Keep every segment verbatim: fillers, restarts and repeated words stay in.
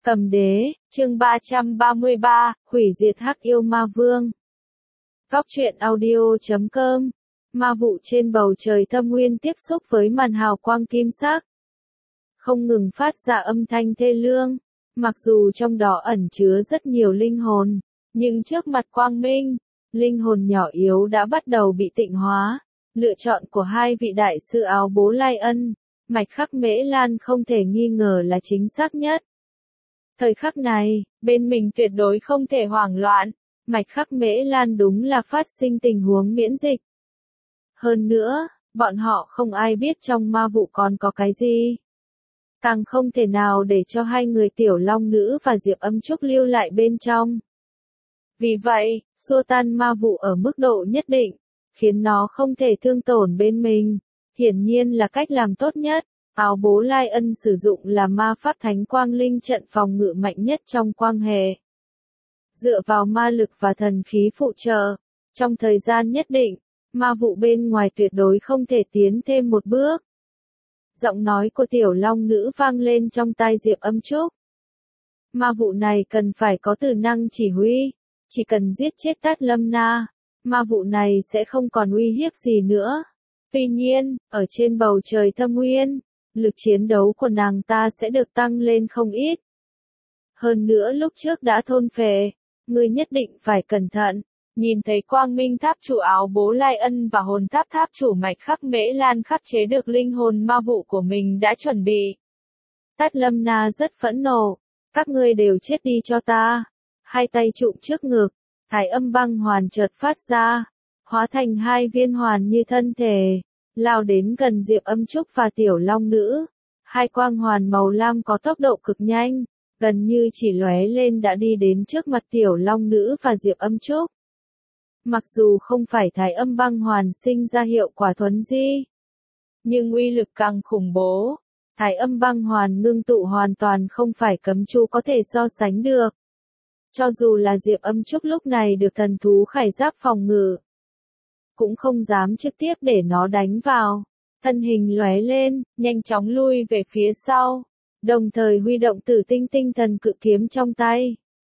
Cầm đế, chương ba trăm ba mươi ba, hủy diệt hắc yêu ma vương. Góc truyện audio chấm com. Ma vụ trên bầu trời thâm nguyên tiếp xúc với màn hào quang kim sắc, không ngừng phát ra âm thanh thê lương. Mặc dù trong đó ẩn chứa rất nhiều linh hồn, nhưng trước mặt quang minh, linh hồn nhỏ yếu đã bắt đầu bị tịnh hóa. Lựa chọn của hai vị đại sư áo bố Lai Ân, Mạch Khắc Mễ Lan không thể nghi ngờ là chính xác nhất. Thời khắc này, bên mình tuyệt đối không thể hoảng loạn. Mạch Khắc Mễ Lan đúng là phát sinh tình huống miễn dịch. Hơn nữa, bọn họ không ai biết trong ma vụ còn có cái gì. Càng không thể nào để cho hai người Tiểu Long Nữ và Diệp Âm Trúc lưu lại bên trong. Vì vậy, xua tan ma vụ ở mức độ nhất định, khiến nó không thể thương tổn bên mình, hiển nhiên là cách làm tốt nhất. Áo bố Lai Ân sử dụng là ma pháp thánh quang linh trận phòng ngự mạnh nhất trong quang hệ. Dựa vào ma lực và thần khí phụ trợ, trong thời gian nhất định, ma vụ bên ngoài tuyệt đối không thể tiến thêm một bước. Giọng nói của Tiểu Long Nữ vang lên trong tai Diệp Âm Trúc. Ma vụ này cần phải có từ năng chỉ huy, chỉ cần giết chết Tát Lâm Na, ma vụ này sẽ không còn uy hiếp gì nữa. Tuy nhiên, ở trên bầu trời thâm nguyên, lực chiến đấu của nàng ta sẽ được tăng lên không ít. Hơn nữa lúc trước đã thôn phệ, ngươi nhất định phải cẩn thận. Nhìn thấy Quang Minh Tháp chủ áo bố Lai Ân và hồn tháp tháp chủ Mạch Khắc Mễ Lan khắc chế được linh hồn ma vụ của mình đã chuẩn bị. Tát Lâm Na rất phẫn nộ, các ngươi đều chết đi cho ta. Hai tay trụm trước ngực, thái âm băng hoàn chợt phát ra, hóa thành hai viên hoàn như thân thể, lao đến gần Diệp Âm Trúc và Tiểu Long Nữ. Hai quang hoàn màu lam có tốc độ cực nhanh, gần như chỉ lóe lên đã đi đến trước mặt Tiểu Long Nữ và Diệp Âm Trúc. Mặc dù không phải thái âm băng hoàn sinh ra hiệu quả thuấn di, nhưng uy lực càng khủng bố. Thái âm băng hoàn ngưng tụ hoàn toàn không phải cấm chú có thể so sánh được. Cho dù là Diệp Âm Trúc lúc này được thần thú khải giáp phòng ngự, cũng không dám trực tiếp để nó đánh vào. Thân hình lóe lên, nhanh chóng lui về phía sau, đồng thời huy động Tử Tinh Tinh Thần cự kiếm trong tay.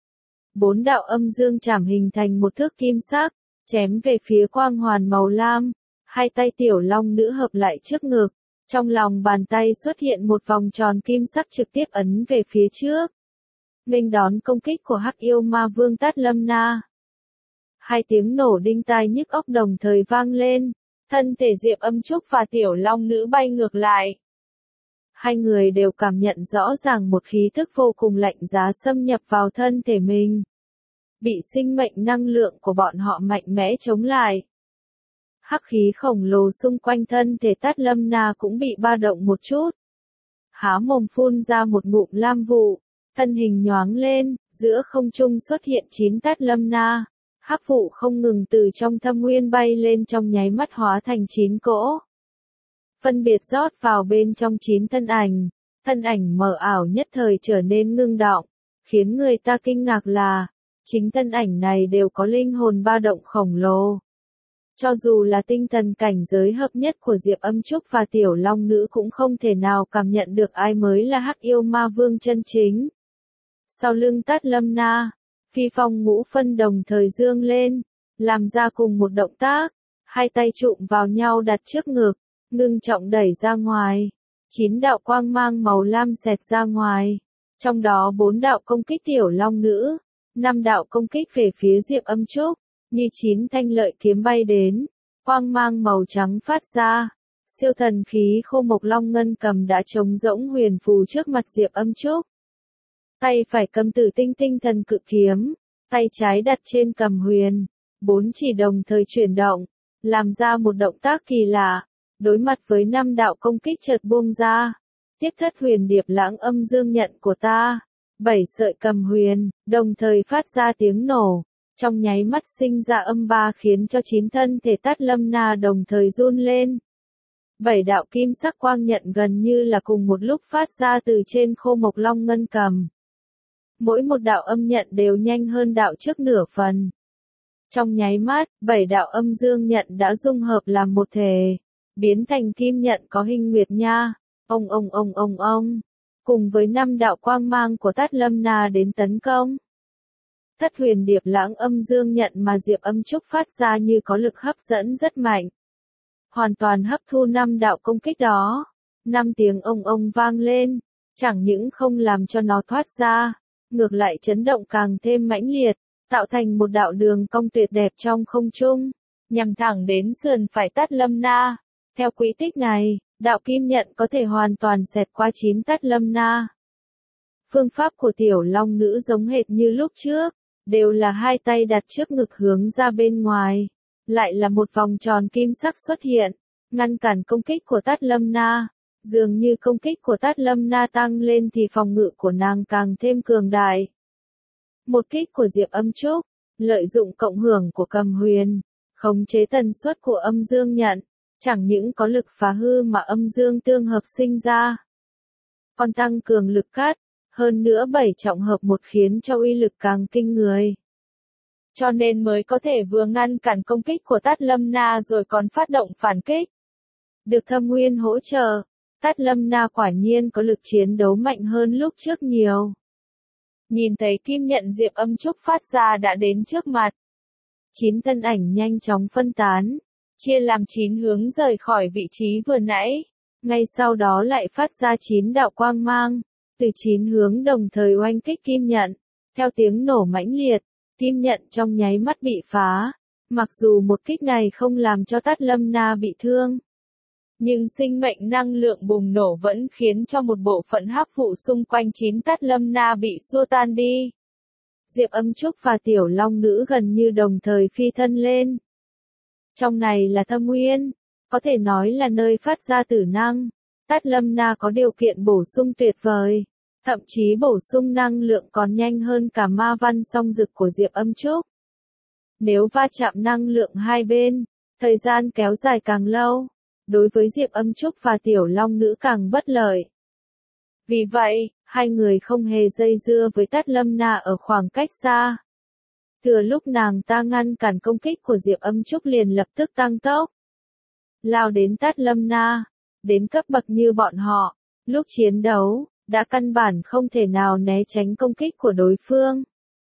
Bốn đạo âm dương chảm hình thành một thước kim sắc, chém về phía quang hoàn màu lam. Hai tay Tiểu Long Nữ hợp lại trước ngực, trong lòng bàn tay xuất hiện một vòng tròn kim sắc trực tiếp ấn về phía trước, nghênh đón công kích của hắc yêu ma vương Tát Lâm Na. Hai tiếng nổ đinh tai nhức óc đồng thời vang lên, thân thể Diệp Âm Trúc và Tiểu Long Nữ bay ngược lại. Hai người đều cảm nhận rõ ràng một khí thức vô cùng lạnh giá xâm nhập vào thân thể mình. Bị sinh mệnh năng lượng của bọn họ mạnh mẽ chống lại. Hắc khí khổng lồ xung quanh thân thể Tát Lâm Na cũng bị ba động một chút. Há mồm phun ra một ngụm lam vụ, thân hình nhoáng lên, giữa không trung xuất hiện chín Tát Lâm Na. Hắc vụ không ngừng từ trong thâm nguyên bay lên trong nháy mắt hóa thành chín cỗ. Phân biệt rót vào bên trong chín thân ảnh, thân ảnh mờ ảo nhất thời trở nên ngưng đọng, khiến người ta kinh ngạc là, chính thân ảnh này đều có linh hồn ba động khổng lồ. Cho dù là tinh thần cảnh giới hợp nhất của Diệp Âm Trúc và Tiểu Long Nữ cũng không thể nào cảm nhận được ai mới là hắc yêu ma vương chân chính. Sau lưng Tát Lâm Na, phi phong ngũ phân đồng thời dương lên, làm ra cùng một động tác, hai tay trụm vào nhau đặt trước ngực, ngưng trọng đẩy ra ngoài. Chín đạo quang mang màu lam xẹt ra ngoài, trong đó bốn đạo công kích Tiểu Long Nữ, năm đạo công kích về phía Diệp Âm Trúc, như chín thanh lợi kiếm bay đến, quang mang màu trắng phát ra. Siêu thần khí khô mộc long ngân cầm đã trống rỗng huyền phù trước mặt Diệp Âm Trúc. Tay phải cầm Tử Tinh Tinh Thần cự kiếm, tay trái đặt trên cầm huyền, bốn chỉ đồng thời chuyển động, làm ra một động tác kỳ lạ, đối mặt với năm đạo công kích chợt buông ra. Tiếp thất huyền điệp lãng âm dương nhận của ta, bảy sợi cầm huyền, đồng thời phát ra tiếng nổ, trong nháy mắt sinh ra âm ba khiến cho chín thân thể Tát Lâm Na đồng thời run lên. Bảy đạo kim sắc quang nhận gần như là cùng một lúc phát ra từ trên khô mộc long ngân cầm. Mỗi một đạo âm nhận đều nhanh hơn đạo trước nửa phần. Trong nháy mắt, bảy đạo âm dương nhận đã dung hợp làm một thể, biến thành kim nhận có hình nguyệt nha. Ông ông ông ông ông. cùng với năm đạo quang mang của Tát Lâm Na đến tấn công. Thất huyền điệp lãng âm dương nhận mà Diệp Âm Trúc phát ra như có lực hấp dẫn rất mạnh. Hoàn toàn hấp thu năm đạo công kích đó. Năm tiếng ông ông vang lên, chẳng những không làm cho nó thoát ra, ngược lại chấn động càng thêm mãnh liệt, tạo thành một đạo đường cong tuyệt đẹp trong không trung, nhằm thẳng đến sườn phải Tát Lâm Na. Theo quỹ tích này, đạo kim nhận có thể hoàn toàn xẹt qua chín Tát Lâm Na. Phương pháp của tiểu long nữ giống hệt như lúc trước, đều là hai tay đặt trước ngực hướng ra bên ngoài, lại là một vòng tròn kim sắc xuất hiện, ngăn cản công kích của Tát Lâm Na. Dường như công kích của Tát Lâm Na tăng lên thì phòng ngự của nàng càng thêm cường đại. Một kích của Diệp Âm Trúc, lợi dụng cộng hưởng của Cầm Huyền, khống chế tần suất của âm dương nhận, chẳng những có lực phá hư mà âm dương tương hợp sinh ra, còn tăng cường lực cắt, hơn nữa bảy trọng hợp một khiến cho uy lực càng kinh người. Cho nên mới có thể vừa ngăn cản công kích của Tát Lâm Na rồi còn phát động phản kích. Được Thâm Nguyên hỗ trợ, Tát Lâm Na quả nhiên có lực chiến đấu mạnh hơn lúc trước nhiều. Nhìn thấy kim nhận Diệp Âm Trúc phát ra đã đến trước mặt. Chín thân ảnh nhanh chóng phân tán, chia làm chín hướng rời khỏi vị trí vừa nãy. Ngay sau đó lại phát ra chín đạo quang mang, từ chín hướng đồng thời oanh kích kim nhận. Theo tiếng nổ mãnh liệt, kim nhận trong nháy mắt bị phá. Mặc dù một kích này không làm cho Tát Lâm Na bị thương, nhưng sinh mệnh năng lượng bùng nổ vẫn khiến cho một bộ phận hắc vụ xung quanh chín Tát Lâm Na bị xua tan đi. Diệp Âm Trúc và tiểu long nữ gần như đồng thời phi thân lên. Trong này là Thâm Nguyên, có thể nói là nơi phát ra tử năng. Tát Lâm Na có điều kiện bổ sung tuyệt vời, thậm chí bổ sung năng lượng còn nhanh hơn cả ma văn song dực của Diệp Âm Trúc. Nếu va chạm năng lượng hai bên, thời gian kéo dài càng lâu, đối với Diệp Âm Trúc và tiểu long nữ càng bất lợi. Vì vậy, hai người không hề dây dưa với Tát Lâm Na ở khoảng cách xa. Thừa lúc nàng ta ngăn cản công kích của Diệp Âm Trúc liền lập tức tăng tốc, lao đến Tát Lâm Na. Đến cấp bậc như bọn họ, lúc chiến đấu, đã căn bản không thể nào né tránh công kích của đối phương.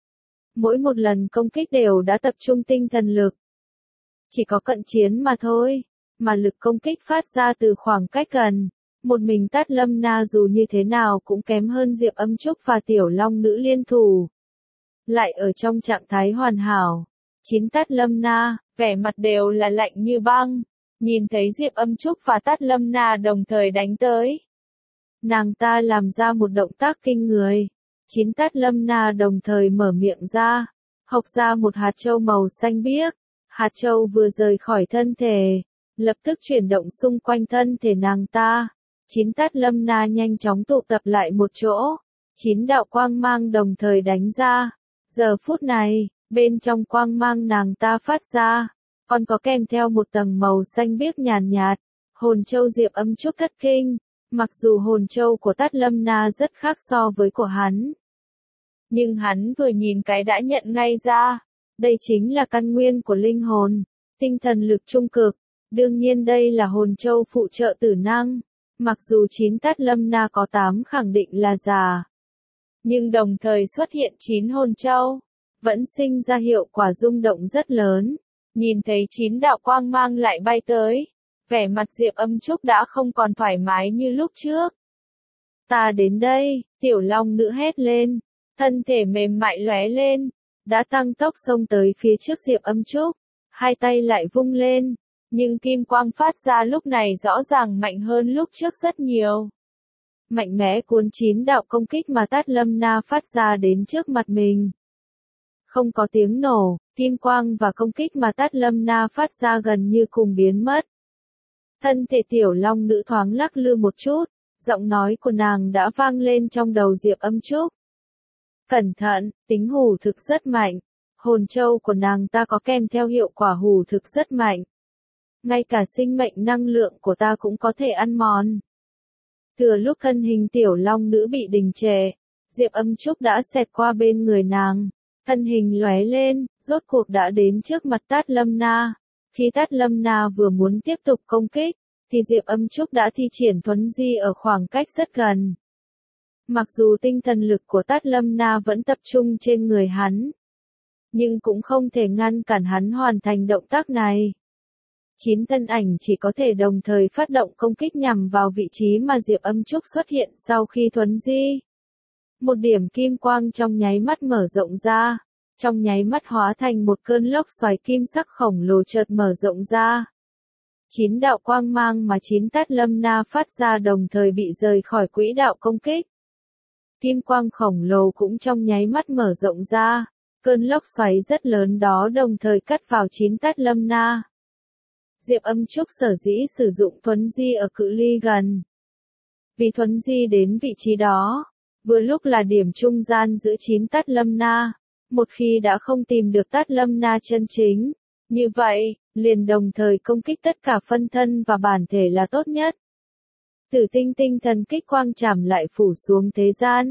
Mỗi một lần công kích đều đã tập trung tinh thần lực. Chỉ có cận chiến mà thôi, mà lực công kích phát ra từ khoảng cách gần. Một mình Tát Lâm Na dù như thế nào cũng kém hơn Diệp Âm Trúc và tiểu long nữ liên thủ. Lại ở trong trạng thái hoàn hảo, chín Tát Lâm Na, vẻ mặt đều là lạnh như băng. Nhìn thấy Diệp Âm Trúc và Tát Lâm Na đồng thời đánh tới, nàng ta làm ra một động tác kinh người. Chín Tát Lâm Na đồng thời mở miệng ra, hộc ra một hạt châu màu xanh biếc. Hạt châu vừa rời khỏi thân thể, lập tức chuyển động xung quanh thân thể nàng ta. Chín Tát Lâm Na nhanh chóng tụ tập lại một chỗ. Chín đạo quang mang đồng thời đánh ra. Giờ phút này, bên trong quang mang nàng ta phát ra, còn có kèm theo một tầng màu xanh biếc nhàn nhạt, hồn châu Diệp Âm Trúc thất kinh. Mặc dù hồn châu của Tát Lâm Na rất khác so với của hắn, nhưng hắn vừa nhìn cái đã nhận ngay ra, đây chính là căn nguyên của linh hồn, tinh thần lực trung cực. Đương nhiên đây là hồn châu phụ trợ tử năng. Mặc dù chín Tát Lâm Na có tám khẳng định là giả, nhưng đồng thời xuất hiện chín hồn châu, vẫn sinh ra hiệu quả rung động rất lớn. Nhìn thấy chín đạo quang mang lại bay tới, vẻ mặt Diệp Âm Trúc đã không còn thoải mái như lúc trước. Ta đến đây, tiểu long nữ hét lên, thân thể mềm mại lóe lên, đã tăng tốc xông tới phía trước Diệp Âm Trúc, hai tay lại vung lên, nhưng kim quang phát ra lúc này rõ ràng mạnh hơn lúc trước rất nhiều. Mạnh mẽ cuốn chín đạo công kích mà Tát Lâm Na phát ra đến trước mặt mình. Không có tiếng nổ, kim quang và công kích mà Tát Lâm Na phát ra gần như cùng biến mất. Thân thể tiểu long nữ thoáng lắc lư một chút, giọng nói của nàng đã vang lên trong đầu Diệp Âm Trúc. Cẩn thận, tính hủ thực rất mạnh. Hồn châu của nàng ta có kèm theo hiệu quả hủ thực rất mạnh. Ngay cả sinh mệnh năng lượng của ta cũng có thể ăn mòn. Thừa lúc thân hình tiểu long nữ bị đình trệ, Diệp Âm Trúc đã xẹt qua bên người nàng. Thân hình lóe lên, rốt cuộc đã đến trước mặt Tát Lâm Na. Khi Tát Lâm Na vừa muốn tiếp tục công kích, thì Diệp Âm Trúc đã thi triển thuấn di ở khoảng cách rất gần. Mặc dù tinh thần lực của Tát Lâm Na vẫn tập trung trên người hắn, nhưng cũng không thể ngăn cản hắn hoàn thành động tác này. Chín thân ảnh chỉ có thể đồng thời phát động công kích nhằm vào vị trí mà Diệp Âm Trúc xuất hiện sau khi thuấn di. Một điểm kim quang trong nháy mắt mở rộng ra, trong nháy mắt hóa thành một cơn lốc xoáy kim sắc khổng lồ chợt mở rộng ra. Chín đạo quang mang mà chín Tát Lâm Na phát ra đồng thời bị rời khỏi quỹ đạo công kích. Kim quang khổng lồ cũng trong nháy mắt mở rộng ra, cơn lốc xoáy rất lớn đó đồng thời cắt vào chín Tát Lâm Na. Diệp Âm Trúc sở dĩ sử dụng thuấn di ở cự ly gần. Vì thuấn di đến vị trí đó, vừa lúc là điểm trung gian giữa chín Tát Lâm Na. Một khi đã không tìm được Tát Lâm Na chân chính, như vậy, liền đồng thời công kích tất cả phân thân và bản thể là tốt nhất. Tử tinh tinh thần kích quang chảm lại phủ xuống thế gian.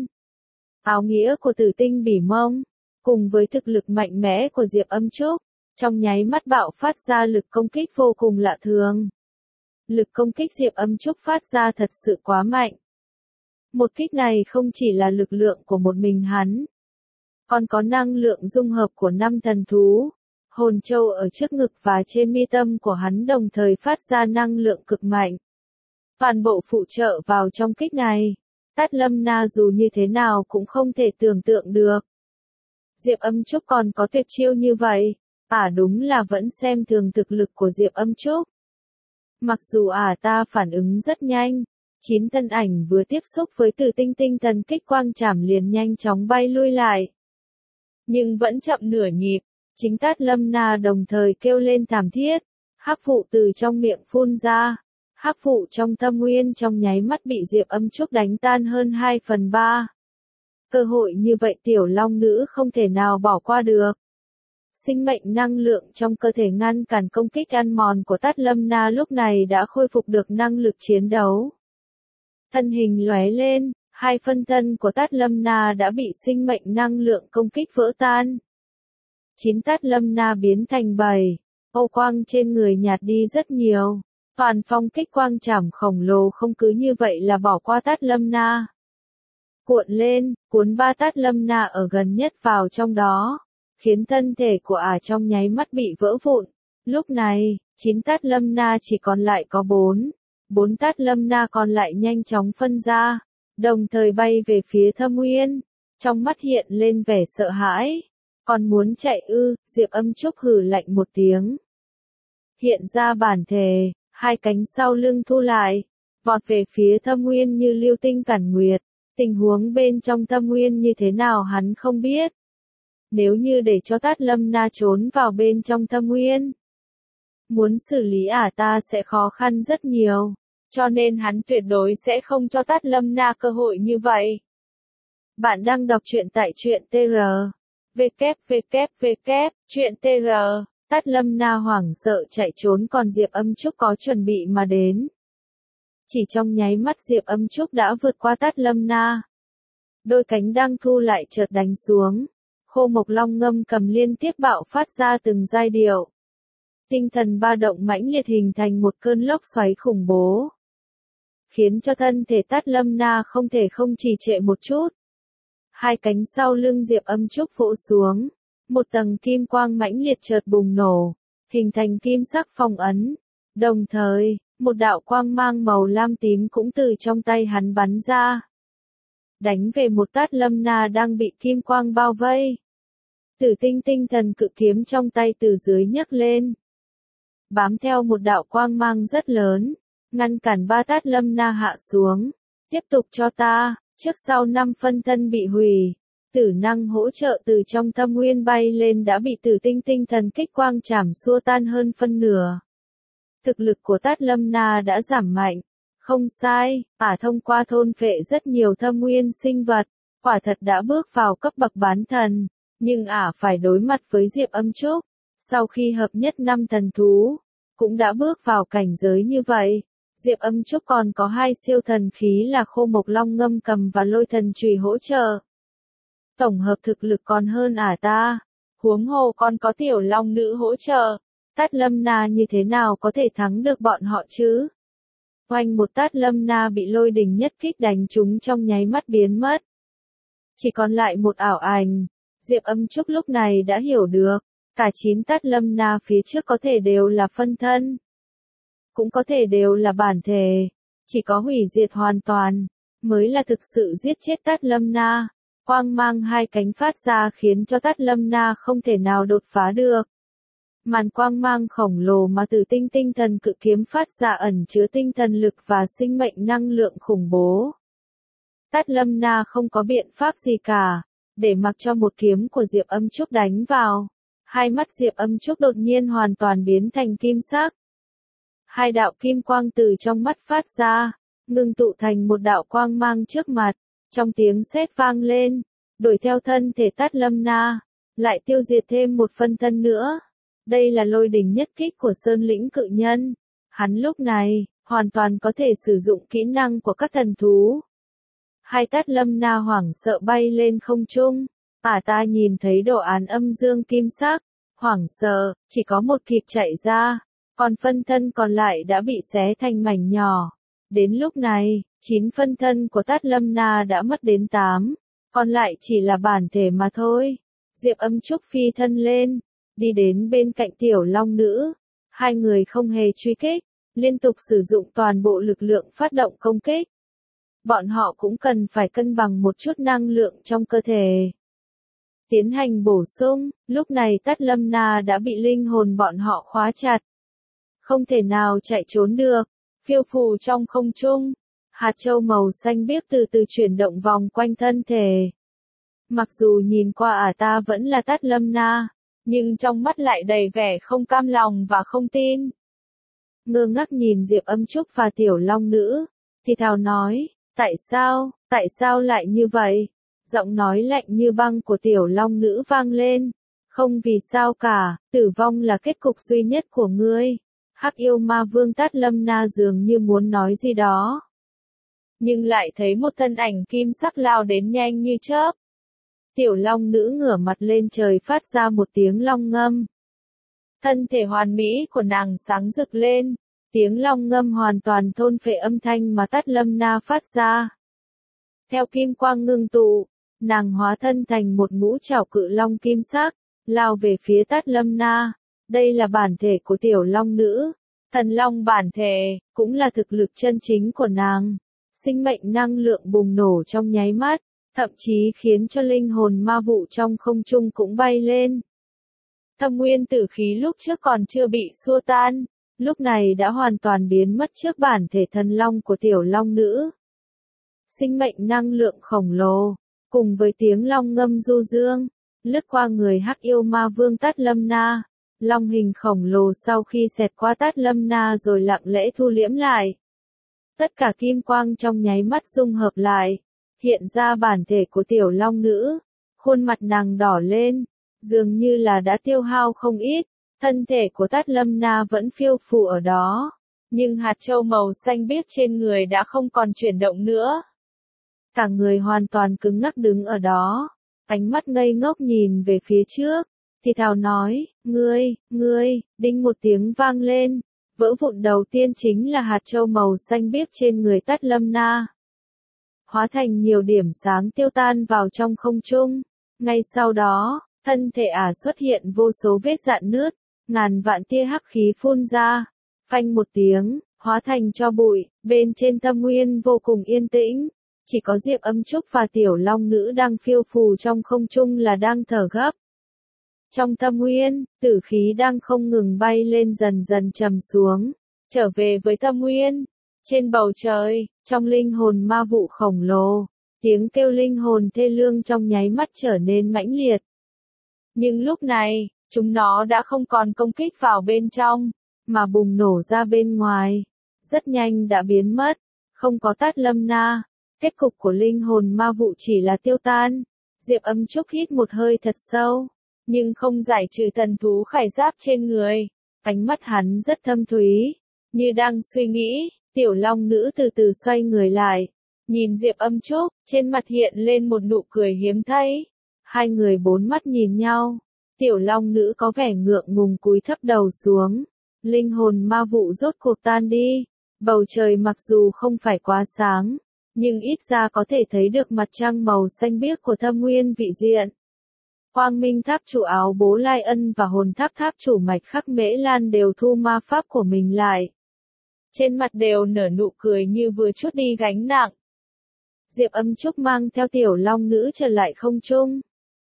Áo nghĩa của tử tinh bỉ mông, cùng với thực lực mạnh mẽ của Diệp Âm Trúc, trong nháy mắt bạo phát ra lực công kích vô cùng lạ thường. Lực công kích Diệp Âm Trúc phát ra thật sự quá mạnh. Một kích này không chỉ là lực lượng của một mình hắn, còn có năng lượng dung hợp của năm thần thú. Hồn châu ở trước ngực và trên mi tâm của hắn đồng thời phát ra năng lượng cực mạnh. Toàn bộ phụ trợ vào trong kích này, Tát Lâm Na dù như thế nào cũng không thể tưởng tượng được. Diệp Âm Trúc còn có tuyệt chiêu như vậy, ả đúng là vẫn xem thường thực lực của Diệp Âm Trúc. Mặc dù ả ta phản ứng rất nhanh, chín thân ảnh vừa tiếp xúc với Tử tinh tinh thần kích quang chảm liền nhanh chóng bay lui lại. Nhưng vẫn chậm nửa nhịp, chính Tát Lâm Na đồng thời kêu lên thảm thiết, hắc vụ từ trong miệng phun ra, hắc vụ trong tâm nguyên trong nháy mắt bị Diệp Âm Trúc đánh tan hơn hai phần ba. Cơ hội như vậy tiểu long nữ không thể nào bỏ qua được. Sinh mệnh năng lượng trong cơ thể ngăn cản công kích ăn mòn của Tát Lâm Na lúc này đã khôi phục được năng lực chiến đấu. Thân hình lóe lên, hai phân thân của Tát Lâm Na đã bị sinh mệnh năng lượng công kích vỡ tan. Chín Tát Lâm Na biến thành bảy, ô quang trên người nhạt đi rất nhiều. Toàn phong kích quang chảm khổng lồ không cứ như vậy là bỏ qua Tát Lâm Na. Cuộn lên, cuốn ba Tát Lâm Na ở gần nhất vào trong đó, khiến thân thể của ả trong nháy mắt bị vỡ vụn. Lúc này, chín Tát Lâm Na chỉ còn lại có bốn. Bốn Tát Lâm Na còn lại nhanh chóng phân ra, đồng thời bay về phía Thâm Nguyên. Trong mắt hiện lên vẻ sợ hãi. Còn muốn chạy ư, Diệp Âm Trúc hừ lạnh một tiếng. Hiện ra bản thể, hai cánh sau lưng thu lại, vọt về phía Thâm Nguyên như lưu tinh cản nguyệt. Tình huống bên trong Thâm Nguyên như thế nào hắn không biết. Nếu như để cho Tát Lâm Na trốn vào bên trong Thâm Nguyên, muốn xử lý ả ta sẽ khó khăn rất nhiều, cho nên hắn tuyệt đối sẽ không cho Tát Lâm Na cơ hội như vậy. Bạn đang đọc truyện tại truyện tê rờ. vê kép vê kép vê kép, truyện tê rờ, Tát Lâm Na hoảng sợ chạy trốn còn Diệp Âm Trúc có chuẩn bị mà đến. Chỉ trong nháy mắt Diệp Âm Trúc đã vượt qua Tát Lâm Na. Đôi cánh đang thu lại chợt đánh xuống. Khô Mộc Long ngâm cầm liên tiếp bạo phát ra từng giai điệu. Tinh thần ba động mãnh liệt hình thành một cơn lốc xoáy khủng bố. Khiến cho thân thể Tát Lâm Na không thể không trì trệ một chút. Hai cánh sau lưng Diệp Âm Trúc vỗ xuống. Một tầng kim quang mãnh liệt chợt bùng nổ. Hình thành kim sắc phong ấn. Đồng thời, một đạo quang mang màu lam tím cũng từ trong tay hắn bắn ra. Đánh về một Tát Lâm Na đang bị kim quang bao vây. Tử tinh tinh thần cự kiếm trong tay từ dưới nhấc lên. Bám theo một đạo quang mang rất lớn. Ngăn cản ba Tát Lâm Na hạ xuống. Tiếp tục cho ta, trước sau năm phân thân bị hủy. Tử năng hỗ trợ từ trong Thâm Nguyên bay lên đã bị tử tinh tinh thần kích quang chảm xua tan hơn phân nửa. Thực lực của Tát Lâm Na đã giảm mạnh. Không sai, ả thông qua thôn phệ rất nhiều Thâm Nguyên sinh vật, quả thật đã bước vào cấp bậc bán thần, nhưng ả phải đối mặt với Diệp Âm Trúc, sau khi hợp nhất năm thần thú, cũng đã bước vào cảnh giới như vậy. Diệp Âm Trúc còn có hai siêu thần khí là Khô Mộc Long ngâm cầm và Lôi Thần Chùy hỗ trợ. Tổng hợp thực lực còn hơn ả ta, huống hồ còn có tiểu long nữ hỗ trợ, Tát Lâm Na như thế nào có thể thắng được bọn họ chứ? Oanh một tát Lâm Na bị lôi đình nhất kích đánh trúng trong nháy mắt biến mất. Chỉ còn lại một ảo ảnh. Diệp Âm Trúc lúc này đã hiểu được, cả chín tát Lâm Na phía trước có thể đều là phân thân, cũng có thể đều là bản thể, chỉ có hủy diệt hoàn toàn mới là thực sự giết chết tát Lâm Na. Quang mang hai cánh phát ra khiến cho tát Lâm Na không thể nào đột phá được. Màn quang mang khổng lồ mà từ tinh tinh thần cự kiếm phát ra ẩn chứa tinh thần lực và sinh mệnh năng lượng khủng bố. Tát Lâm Na không có biện pháp gì cả, để mặc cho một kiếm của Diệp Âm Trúc đánh vào. Hai mắt Diệp Âm Trúc đột nhiên hoàn toàn biến thành kim sắc. Hai đạo kim quang từ trong mắt phát ra, ngưng tụ thành một đạo quang mang trước mặt, trong tiếng sét vang lên, đuổi theo thân thể tát Lâm Na, lại tiêu diệt thêm một phân thân nữa. Đây là lôi đình nhất kích của Sơn Lĩnh Cự Nhân. Hắn lúc này, hoàn toàn có thể sử dụng kỹ năng của các thần thú. Hai tát Lâm Na hoảng sợ bay lên không trung. Ả ta nhìn thấy đồ án âm dương kim sắc, hoảng sợ, chỉ có một kịp chạy ra, còn phân thân còn lại đã bị xé thành mảnh nhỏ. Đến lúc này, chín phân thân của tát Lâm Na đã mất đến tám, còn lại chỉ là bản thể mà thôi. Diệp Âm Trúc phi thân lên, đi đến bên cạnh Tiểu Long Nữ. Hai người không hề truy kích, liên tục sử dụng toàn bộ lực lượng phát động công kích. Bọn họ cũng cần phải cân bằng một chút năng lượng trong cơ thể. Tiến hành bổ sung, lúc này tát Lâm Na đã bị linh hồn bọn họ khóa chặt. Không thể nào chạy trốn được, phiêu phù trong không trung. Hạt châu màu xanh biếc từ từ chuyển động vòng quanh thân thể. Mặc dù nhìn qua ả ta vẫn là tát Lâm Na, nhưng trong mắt lại đầy vẻ không cam lòng và không tin. Ngơ ngác nhìn Diệp Âm Trúc và Tiểu Long Nữ, thì thào nói, tại sao, tại sao lại như vậy? Giọng nói lạnh như băng của Tiểu Long Nữ vang lên, không vì sao cả, tử vong là kết cục duy nhất của ngươi. Hắc yêu ma vương tát Lâm Na dường như muốn nói gì đó, nhưng lại thấy một thân ảnh kim sắc lao đến nhanh như chớp. Tiểu Long Nữ ngửa mặt lên trời phát ra một tiếng long ngâm. Thân thể hoàn mỹ của nàng sáng rực lên, tiếng long ngâm hoàn toàn thôn phệ âm thanh mà tát Lâm Na phát ra. Theo kim quang ngưng tụ, nàng hóa thân thành một ngũ trảo cự long kim sắc, lao về phía tát Lâm Na. Đây là bản thể của Tiểu Long Nữ. Thần long bản thể, cũng là thực lực chân chính của nàng. Sinh mệnh năng lượng bùng nổ trong nháy mắt, thậm chí khiến cho linh hồn ma vụ trong không trung cũng bay lên. Thâm nguyên tử khí lúc trước còn chưa bị xua tan, lúc này đã hoàn toàn biến mất trước bản thể thần long của Tiểu Long Nữ. Sinh mệnh năng lượng khổng lồ, cùng với tiếng long ngâm du dương, lướt qua người hắc yêu ma vương tát Lâm Na. Long hình khổng lồ sau khi xẹt qua tát Lâm Na rồi lặng lẽ thu liễm lại. Tất cả kim quang trong nháy mắt dung hợp lại, hiện ra bản thể của Tiểu Long Nữ. Khuôn mặt nàng đỏ lên, dường như là đã tiêu hao không ít. Thân thể của tát Lâm Na vẫn phiêu phù ở đó, nhưng hạt châu màu xanh biếc trên người đã không còn chuyển động nữa. Cả người hoàn toàn cứng ngắc đứng ở đó, ánh mắt ngây ngốc nhìn về phía trước, thì thào nói, ngươi, ngươi, đinh một tiếng vang lên, vỡ vụn đầu tiên chính là hạt châu màu xanh biếc trên người tát Lâm Na. Hóa thành nhiều điểm sáng tiêu tan vào trong không trung, ngay sau đó, thân thể ả xuất hiện vô số vết rạn nứt, ngàn vạn tia hắc khí phun ra, phanh một tiếng, hóa thành tro bụi. Bên trên Thâm Nguyên vô cùng yên tĩnh, chỉ có Diệp Âm Trúc và Tiểu Long Nữ đang phiêu phù trong không trung là đang thở gấp. Trong Thâm Nguyên, tử khí đang không ngừng bay lên dần dần trầm xuống, trở về với Thâm Nguyên. Trên bầu trời, trong linh hồn ma vụ khổng lồ, tiếng kêu linh hồn thê lương trong nháy mắt trở nên mãnh liệt. Nhưng lúc này, chúng nó đã không còn công kích vào bên trong, mà bùng nổ ra bên ngoài. Rất nhanh đã biến mất, không có tát Lâm Na. Kết cục của linh hồn ma vụ chỉ là tiêu tan. Diệp Âm Trúc hít một hơi thật sâu, nhưng không giải trừ thần thú khải giáp trên người. Ánh mắt hắn rất thâm thúy, như đang suy nghĩ. Tiểu Long Nữ từ từ xoay người lại, nhìn Diệp Âm Trúc, trên mặt hiện lên một nụ cười hiếm thấy. Hai người bốn mắt nhìn nhau, Tiểu Long Nữ có vẻ ngượng ngùng cúi thấp đầu xuống. Linh hồn ma vụ rốt cuộc tan đi, Bầu trời mặc dù không phải quá sáng, nhưng ít ra có thể thấy được mặt trăng màu xanh biếc của thâm nguyên vị diện. Quang Minh Tháp chủ Áo Bố Lai Ân và Hồn Tháp Tháp chủ Mạch Khắc Mễ Lan đều thu ma pháp của mình lại. Trên mặt đều nở nụ cười như vừa trút đi gánh nặng. Diệp Âm Trúc mang theo Tiểu Long Nữ trở lại không trung.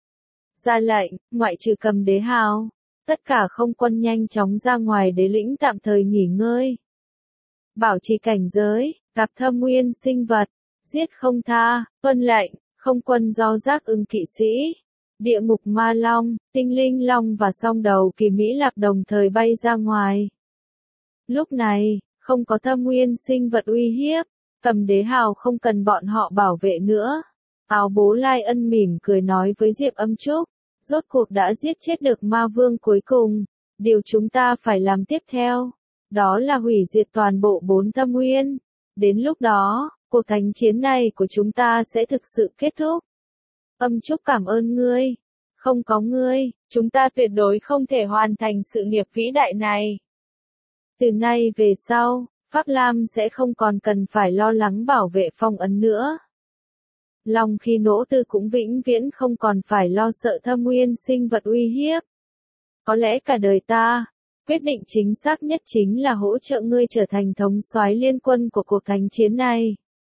Ra lệnh, ngoại trừ Cầm Đế Hào, tất cả không quân nhanh chóng ra ngoài đế lĩnh tạm thời nghỉ ngơi. Bảo trì cảnh giới, gặp thâm nguyên sinh vật, giết không tha, tuân lệnh, không quân do Giác Ưng kỵ sĩ, địa ngục ma long, tinh linh long và song đầu kỳ Mỹ Lạp đồng thời bay ra ngoài. Lúc này, không có thâm nguyên sinh vật uy hiếp, Cầm Đế Hào không cần bọn họ bảo vệ nữa. Áo Bố Lai Ân mỉm cười nói với Diệp Âm Trúc, rốt cuộc đã giết chết được ma vương cuối cùng, điều chúng ta phải làm tiếp theo, đó là hủy diệt toàn bộ bốn thâm nguyên. Đến lúc đó, cuộc thánh chiến này của chúng ta sẽ thực sự kết thúc. Âm Trúc cảm ơn ngươi. Không có ngươi, chúng ta tuyệt đối không thể hoàn thành sự nghiệp vĩ đại này. Từ nay về sau, Pháp Lam sẽ không còn cần phải lo lắng bảo vệ phong ấn nữa. Long Khi Nỗ Tư cũng vĩnh viễn không còn phải lo sợ thâm nguyên sinh vật uy hiếp. Có lẽ cả đời ta, quyết định chính xác nhất chính là hỗ trợ ngươi trở thành thống soái liên quân của cuộc thánh chiến này.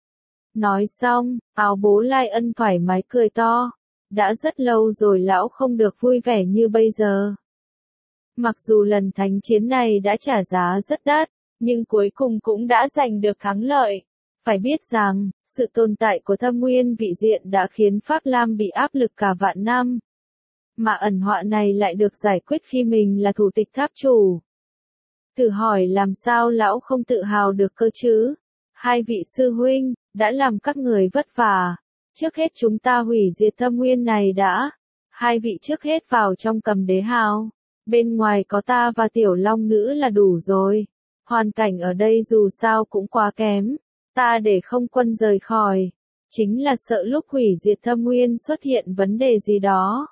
Nói xong, Áo Bố Lai Ân thoải mái cười to. Đã rất lâu rồi lão không được vui vẻ như bây giờ. Mặc dù lần thánh chiến này đã trả giá rất đắt, nhưng cuối cùng cũng đã giành được thắng lợi. Phải biết rằng, sự tồn tại của thâm nguyên vị diện đã khiến Pháp Lam bị áp lực cả vạn năm. Mà ẩn họa này lại được giải quyết khi mình là thủ tịch tháp chủ. Thử hỏi làm sao lão không tự hào được cơ chứ? Hai vị sư huynh, đã làm các người vất vả. Trước hết chúng ta hủy diệt thâm nguyên này đã. Hai vị trước hết vào trong Cầm Đế Hào. Bên ngoài có ta và Tiểu Long Nữ là đủ rồi. Hoàn cảnh ở đây dù sao cũng quá kém. Ta để không quân rời khỏi. Chính là sợ lúc hủy diệt thâm nguyên xuất hiện vấn đề gì đó.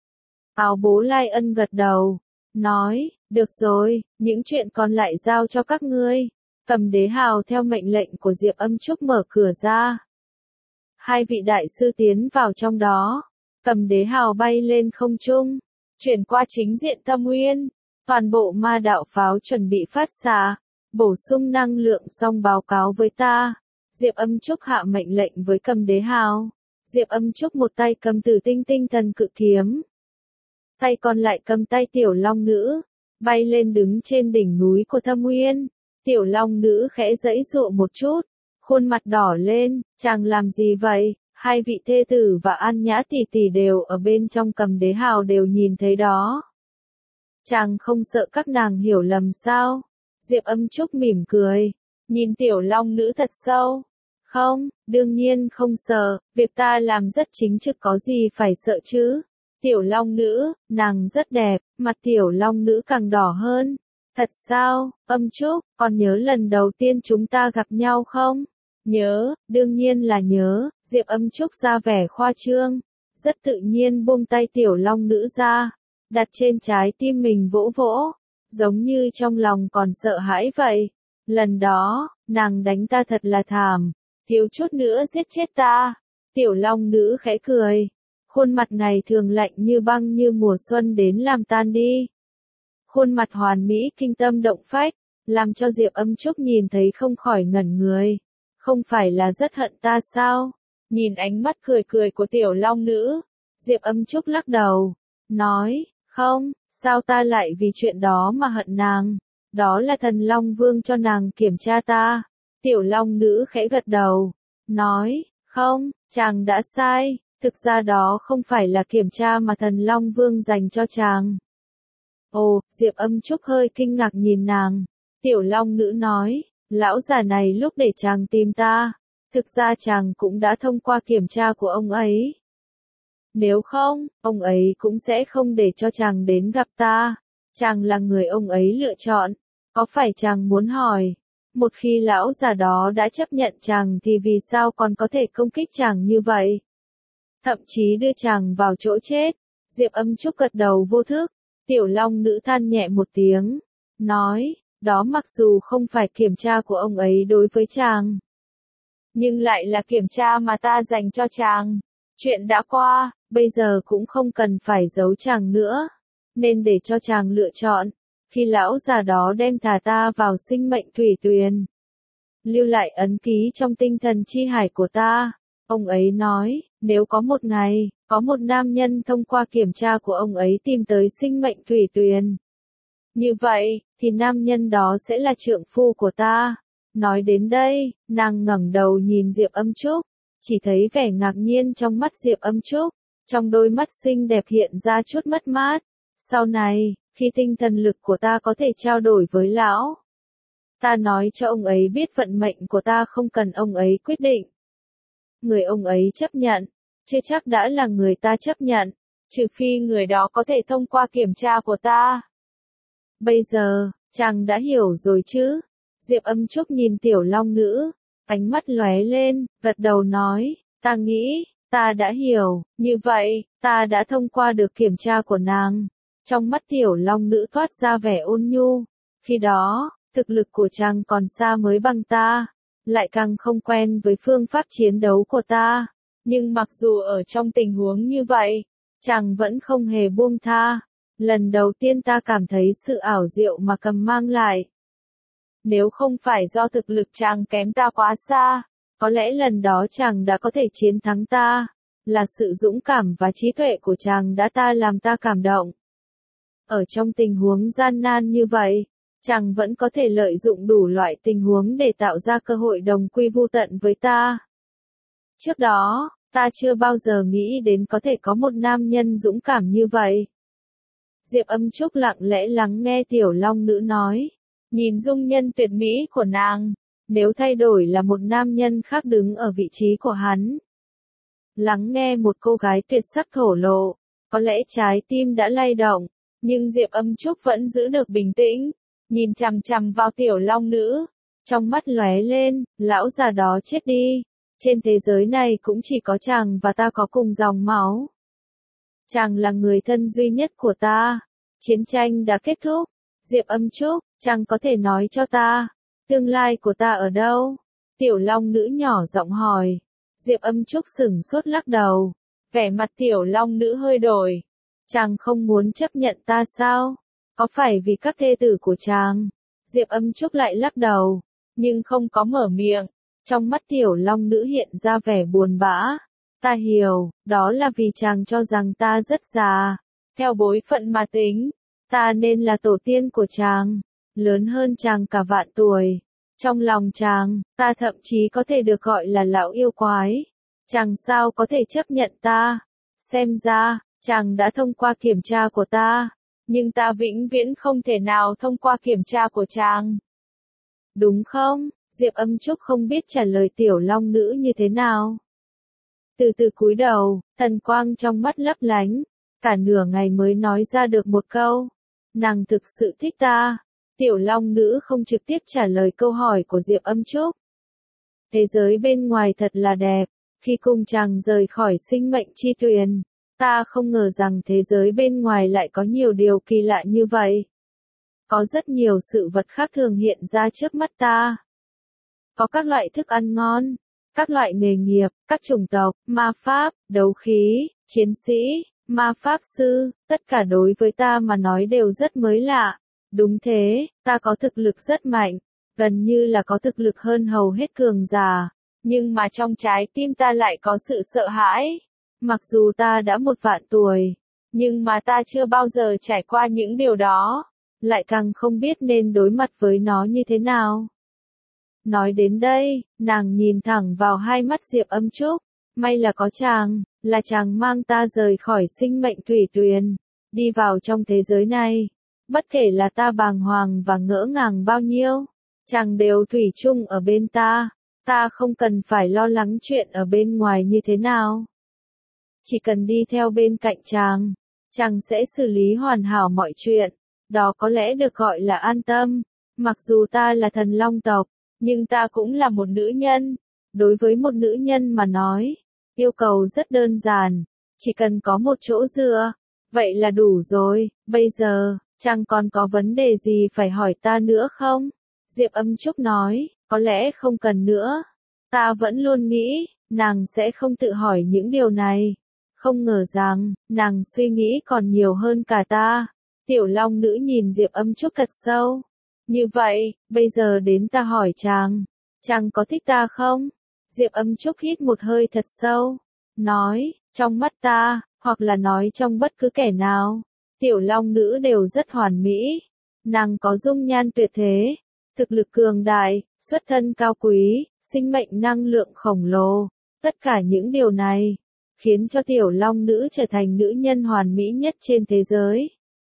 Áo Bố Lai Ân gật đầu. Nói, được rồi, những chuyện còn lại giao cho các ngươi. Cầm Đế Hào theo mệnh lệnh của Diệp Âm Trúc mở cửa ra. Hai vị đại sư tiến vào trong đó. Cầm Đế Hào bay lên không trung. Chuyển qua chính diện thâm nguyên. Toàn bộ ma đạo pháo chuẩn bị phát xạ. Bổ sung năng lượng xong báo cáo với ta. Diệp Âm Trúc hạ mệnh lệnh với Cầm Đế Hào. Diệp Âm Trúc một tay cầm Tử Tinh Tinh Thần Cự Kiếm. Tay còn lại cầm tay Tiểu Long Nữ. Bay lên đứng trên đỉnh núi của thâm nguyên. Tiểu Long Nữ khẽ giãy giụa một chút. Khuôn mặt đỏ lên, chàng làm gì vậy? Hai vị thê tử và An Nhã tỷ tỷ đều ở bên trong Cầm Đế Hào đều nhìn thấy đó. Chàng không sợ các nàng hiểu lầm sao? Diệp Âm Trúc mỉm cười, nhìn Tiểu Long Nữ thật sâu. Không, đương nhiên không sợ, việc ta làm rất chính trực có gì phải sợ chứ. Tiểu Long Nữ, nàng rất đẹp, mặt Tiểu Long Nữ càng đỏ hơn. Thật sao, Âm Trúc, còn nhớ lần đầu tiên chúng ta gặp nhau không? Nhớ, đương nhiên là nhớ. Diệp Âm Trúc ra vẻ khoa trương, rất tự nhiên buông tay Tiểu Long Nữ ra, đặt trên trái tim mình vỗ vỗ, giống như trong lòng còn sợ hãi vậy. Lần đó, nàng đánh ta thật là thảm, thiếu chút nữa giết chết ta. Tiểu Long Nữ khẽ cười, khuôn mặt ngày thường lạnh như băng như mùa xuân đến làm tan đi. Khuôn mặt hoàn mỹ kinh tâm động phách, làm cho Diệp Âm Trúc nhìn thấy không khỏi ngẩn người. Không phải là rất hận ta sao? Nhìn ánh mắt cười cười của Tiểu Long Nữ, Diệp Âm Trúc lắc đầu, nói, không, sao ta lại vì chuyện đó mà hận nàng? Đó là Thần Long Vương cho nàng kiểm tra ta. Tiểu Long Nữ khẽ gật đầu, nói, không, chàng đã sai, thực ra đó không phải là kiểm tra mà Thần Long Vương dành cho chàng. Ồ, Diệp Âm Trúc hơi kinh ngạc nhìn nàng. Tiểu Long Nữ nói, lão già này lúc để chàng tìm ta, thực ra chàng cũng đã thông qua kiểm tra của ông ấy. Nếu không, ông ấy cũng sẽ không để cho chàng đến gặp ta. Chàng là người ông ấy lựa chọn. Có phải chàng muốn hỏi, một khi lão già đó đã chấp nhận chàng thì vì sao còn có thể công kích chàng như vậy? Thậm chí đưa chàng vào chỗ chết. Diệp Âm Trúc gật đầu vô thức. Tiểu Long Nữ than nhẹ một tiếng, nói, Đó mặc dù không phải kiểm tra của ông ấy đối với chàng, nhưng lại là kiểm tra mà ta dành cho chàng. Chuyện đã qua, bây giờ cũng không cần phải giấu chàng nữa, nên để cho chàng lựa chọn. Khi lão già đó đem thả ta vào sinh mệnh thủy tuyền, lưu lại ấn ký trong tinh thần chi hải của ta, ông ấy nói, nếu có một ngày, có một nam nhân thông qua kiểm tra của ông ấy tìm tới sinh mệnh thủy tuyền, như vậy, thì nam nhân đó sẽ là trượng phu của ta. Nói đến đây, nàng ngẩng đầu nhìn Diệp Âm Trúc, chỉ thấy vẻ ngạc nhiên trong mắt Diệp Âm Trúc, trong đôi mắt xinh đẹp hiện ra chút mất mát. Sau này, khi tinh thần lực của ta có thể trao đổi với lão, ta nói cho ông ấy biết vận mệnh của ta không cần ông ấy quyết định. Người ông ấy chấp nhận, chưa chắc đã là người ta chấp nhận, trừ phi người đó có thể thông qua kiểm tra của ta. Bây giờ, chàng đã hiểu rồi chứ? Diệp Âm Trúc nhìn Tiểu Long Nữ, ánh mắt lóe lên, gật đầu nói, ta nghĩ, ta đã hiểu, như vậy, ta đã thông qua được kiểm tra của nàng. Trong mắt Tiểu Long Nữ thoát ra vẻ ôn nhu, khi đó, thực lực của chàng còn xa mới bằng ta, lại càng không quen với phương pháp chiến đấu của ta. Nhưng mặc dù ở trong tình huống như vậy, chàng vẫn không hề buông tha. Lần đầu tiên ta cảm thấy sự ảo diệu mà cầm mang lại. Nếu không phải do thực lực chàng kém ta quá xa, có lẽ lần đó chàng đã có thể chiến thắng ta. Là sự dũng cảm và trí tuệ của chàng đã ta làm ta cảm động. Ở trong tình huống gian nan như vậy, chàng vẫn có thể lợi dụng đủ loại tình huống để tạo ra cơ hội đồng quy vu tận với ta. Trước đó, ta chưa bao giờ nghĩ đến có thể có một nam nhân dũng cảm như vậy. Diệp Âm Trúc lặng lẽ lắng nghe Tiểu Long Nữ nói, nhìn dung nhân tuyệt mỹ của nàng, nếu thay đổi là một nam nhân khác đứng ở vị trí của hắn. Lắng nghe một cô gái tuyệt sắc thổ lộ, có lẽ trái tim đã lay động, nhưng Diệp Âm Trúc vẫn giữ được bình tĩnh, nhìn chằm chằm vào Tiểu Long Nữ, trong mắt lóe lên, lão già đó chết đi, trên thế giới này cũng chỉ có chàng và ta có cùng dòng máu. Chàng là người thân duy nhất của ta. Chiến tranh đã kết thúc. Diệp Âm Trúc, chàng có thể nói cho ta, tương lai của ta ở đâu? Tiểu Long Nữ nhỏ giọng hỏi. Diệp Âm Trúc sững sốt lắc đầu. Vẻ mặt Tiểu Long Nữ hơi đổi. Chàng không muốn chấp nhận ta sao? Có phải vì các thê tử của chàng? Diệp Âm Trúc lại lắc đầu, nhưng không có mở miệng. Trong mắt Tiểu Long Nữ hiện ra vẻ buồn bã. Ta hiểu, đó là vì chàng cho rằng ta rất già. Theo bối phận mà tính, ta nên là tổ tiên của chàng, lớn hơn chàng cả vạn tuổi. Trong lòng chàng, ta thậm chí có thể được gọi là lão yêu quái. Chàng sao có thể chấp nhận ta? Xem ra, chàng đã thông qua kiểm tra của ta, nhưng ta vĩnh viễn không thể nào thông qua kiểm tra của chàng. Đúng không? Diệp Âm Trúc không biết trả lời Tiểu Long Nữ như thế nào. Từ từ cúi đầu, thần quang trong mắt lấp lánh, cả nửa ngày mới nói ra được một câu. Nàng thực sự thích ta. Tiểu Long Nữ không trực tiếp trả lời câu hỏi của Diệp Âm Trúc. Thế giới bên ngoài thật là đẹp. Khi cùng chàng rời khỏi sinh mệnh chi tuyền, ta không ngờ rằng thế giới bên ngoài lại có nhiều điều kỳ lạ như vậy. Có rất nhiều sự vật khác thường hiện ra trước mắt ta. Có các loại thức ăn ngon, các loại nghề nghiệp, các chủng tộc, ma pháp, đấu khí, chiến sĩ, ma pháp sư, tất cả đối với ta mà nói đều rất mới lạ. Đúng thế, ta có thực lực rất mạnh, gần như là có thực lực hơn hầu hết cường giả, nhưng mà trong trái tim ta lại có sự sợ hãi. Mặc dù ta đã một vạn tuổi, nhưng mà ta chưa bao giờ trải qua những điều đó, lại càng không biết nên đối mặt với nó như thế nào. Nói đến đây, nàng nhìn thẳng vào hai mắt Diệp Âm Trúc, may là có chàng, là chàng mang ta rời khỏi sinh mệnh thủy tuyền, đi vào trong thế giới này. Bất kể là ta bàng hoàng và ngỡ ngàng bao nhiêu, chàng đều thủy chung ở bên ta, ta không cần phải lo lắng chuyện ở bên ngoài như thế nào. Chỉ cần đi theo bên cạnh chàng, chàng sẽ xử lý hoàn hảo mọi chuyện, đó có lẽ được gọi là an tâm. Mặc dù ta là thần long tộc, nhưng ta cũng là một nữ nhân. Đối với một nữ nhân mà nói, yêu cầu rất đơn giản, chỉ cần có một chỗ dựa, vậy là đủ rồi. Bây giờ, Chàng còn có vấn đề gì phải hỏi ta nữa không? Diệp Âm Trúc nói, có lẽ không cần nữa. Ta vẫn luôn nghĩ, nàng sẽ không tự hỏi những điều này. Không ngờ rằng, nàng suy nghĩ còn nhiều hơn cả ta. Tiểu Long Nữ nhìn Diệp Âm Trúc thật sâu. Như vậy, bây giờ đến ta hỏi chàng. Chàng có thích ta không? Diệp Âm Trúc hít một hơi thật sâu. Nói, trong mắt ta, hoặc là nói trong bất cứ kẻ nào. Tiểu Long Nữ đều rất hoàn mỹ. Nàng có dung nhan tuyệt thế. Thực lực cường đại, xuất thân cao quý, sinh mệnh năng lượng khổng lồ. Tất cả những điều này, khiến cho Tiểu Long Nữ trở thành nữ nhân hoàn mỹ nhất trên thế giới.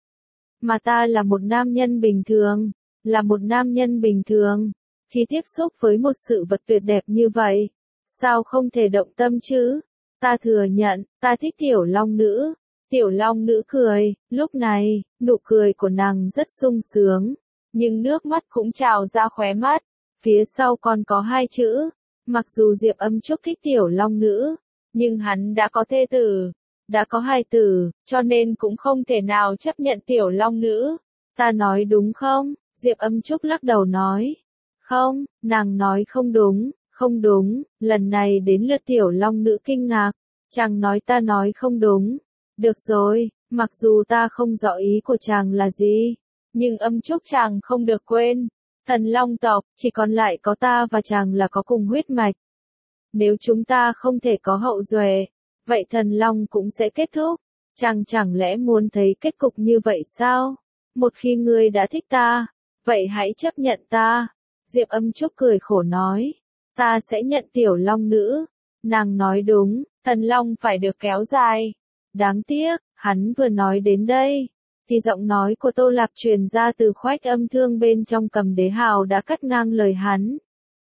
Mà ta là một nam nhân bình thường, là một nam nhân bình thường. Khi tiếp xúc với một sự vật tuyệt đẹp như vậy, sao không thể động tâm chứ? Ta thừa nhận, ta thích Tiểu Long Nữ. Tiểu Long Nữ cười, lúc này, nụ cười của nàng rất sung sướng, nhưng nước mắt cũng trào ra khóe mắt. Phía sau còn có hai chữ, mặc dù Diệp Âm Trúc thích Tiểu Long Nữ, nhưng hắn đã có thê tử, đã có hài tử, cho nên cũng không thể nào chấp nhận Tiểu Long Nữ. Ta nói đúng không? Diệp Âm Trúc lắc đầu nói. Không, nàng nói không đúng, không đúng, lần này đến lượt Tiểu Long Nữ kinh ngạc. Chàng nói ta nói không đúng. Được rồi, mặc dù ta không rõ ý của chàng là gì, nhưng Âm Trúc chàng không được quên. Thần Long tộc, chỉ còn lại có ta và chàng là có cùng huyết mạch. Nếu chúng ta không thể có hậu duệ, vậy Thần Long cũng sẽ kết thúc. Chàng chẳng lẽ muốn thấy kết cục như vậy sao? Một khi ngươi đã thích ta, vậy hãy chấp nhận ta. Diệp Âm Trúc cười khổ nói, ta sẽ nhận Tiểu Long Nữ. Nàng nói đúng, Thần Long phải được kéo dài. Đáng tiếc, hắn vừa nói đến đây, thì giọng nói của Tô Lạp truyền ra từ khoách âm thương bên trong Cầm Đế Hào đã cắt ngang lời hắn.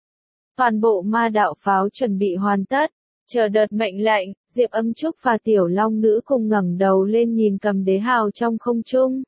Toàn bộ ma đạo pháo chuẩn bị hoàn tất, chờ đợt mệnh lệnh. Diệp Âm Trúc và Tiểu Long Nữ cùng ngẩng đầu lên nhìn Cầm Đế Hào trong không trung.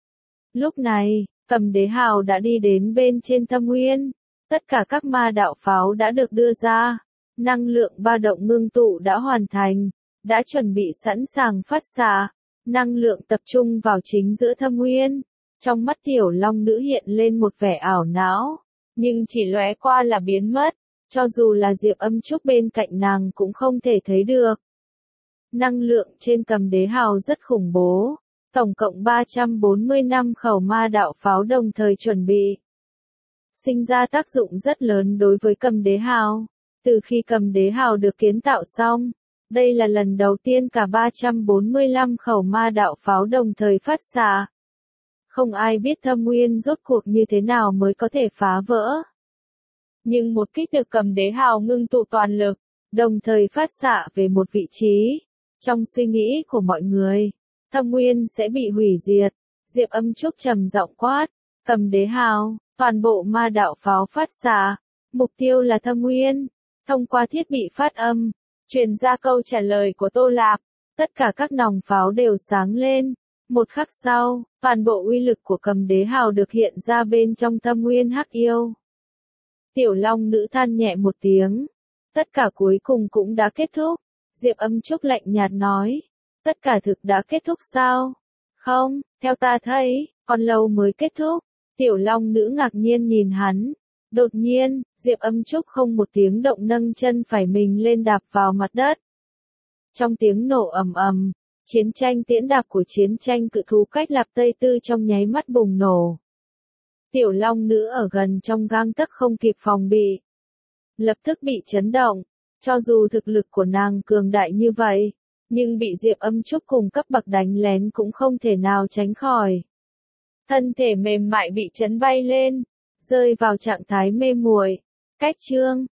Lúc này, Cầm Đế Hào đã đi đến bên trên Thâm Nguyên. Tất cả các ma đạo pháo đã được đưa ra, năng lượng ba động ngưng tụ đã hoàn thành, đã chuẩn bị sẵn sàng phát xạ. Năng lượng tập trung vào chính giữa Thâm Nguyên. Trong mắt Tiểu Long Nữ hiện lên một vẻ ảo não, nhưng chỉ lóe qua là biến mất, cho dù là Diệp Âm Trúc bên cạnh nàng cũng không thể thấy được. Năng lượng trên Cầm Đế Hào rất khủng bố, tổng cộng ba trăm bốn mươi năm khẩu ma đạo pháo đồng thời chuẩn bị, sinh ra tác dụng rất lớn đối với Cầm Đế Hào. Từ khi Cầm Đế Hào được kiến tạo xong, đây là lần đầu tiên cả ba trăm bốn mươi lăm khẩu ma đạo pháo đồng thời phát xạ. Không ai biết Thâm Nguyên rốt cuộc như thế nào mới có thể phá vỡ. Nhưng một kích được Cầm Đế Hào ngưng tụ toàn lực, đồng thời phát xạ về một vị trí. Trong suy nghĩ của mọi người, Thâm Nguyên sẽ bị hủy diệt. Diệp Âm Trúc trầm giọng quát, Cầm Đế Hào, toàn bộ ma đạo pháo phát xạ, mục tiêu là Thâm Nguyên. Thông qua thiết bị phát âm, truyền ra câu trả lời của Tô Lạp, tất cả các nòng pháo đều sáng lên. Một khắc sau, toàn bộ uy lực của Cầm Đế Hào được hiện ra bên trong Thâm Nguyên Hắc Yêu. Tiểu Long Nữ than nhẹ một tiếng. Tất cả cuối cùng cũng đã kết thúc. Diệp Âm Trúc lạnh nhạt nói. Tất cả thực đã kết thúc sao? Không, theo ta thấy, còn lâu mới kết thúc. Tiểu Long Nữ ngạc nhiên nhìn hắn. Đột nhiên, Diệp Âm Trúc không một tiếng động nâng chân phải mình lên đạp vào mặt đất. Trong tiếng nổ ầm ầm, chiến tranh tiễn đạp của chiến tranh cự thú cách Lạp Tây Tư trong nháy mắt bùng nổ. Tiểu Long Nữ ở gần trong gang tấc không kịp phòng bị, lập tức bị chấn động. Cho dù thực lực của nàng cường đại như vậy, nhưng bị Diệp Âm Trúc cùng cấp bậc đánh lén cũng không thể nào tránh khỏi. Thân thể mềm mại bị chấn bay lên, rơi vào trạng thái mê muội. Cách chương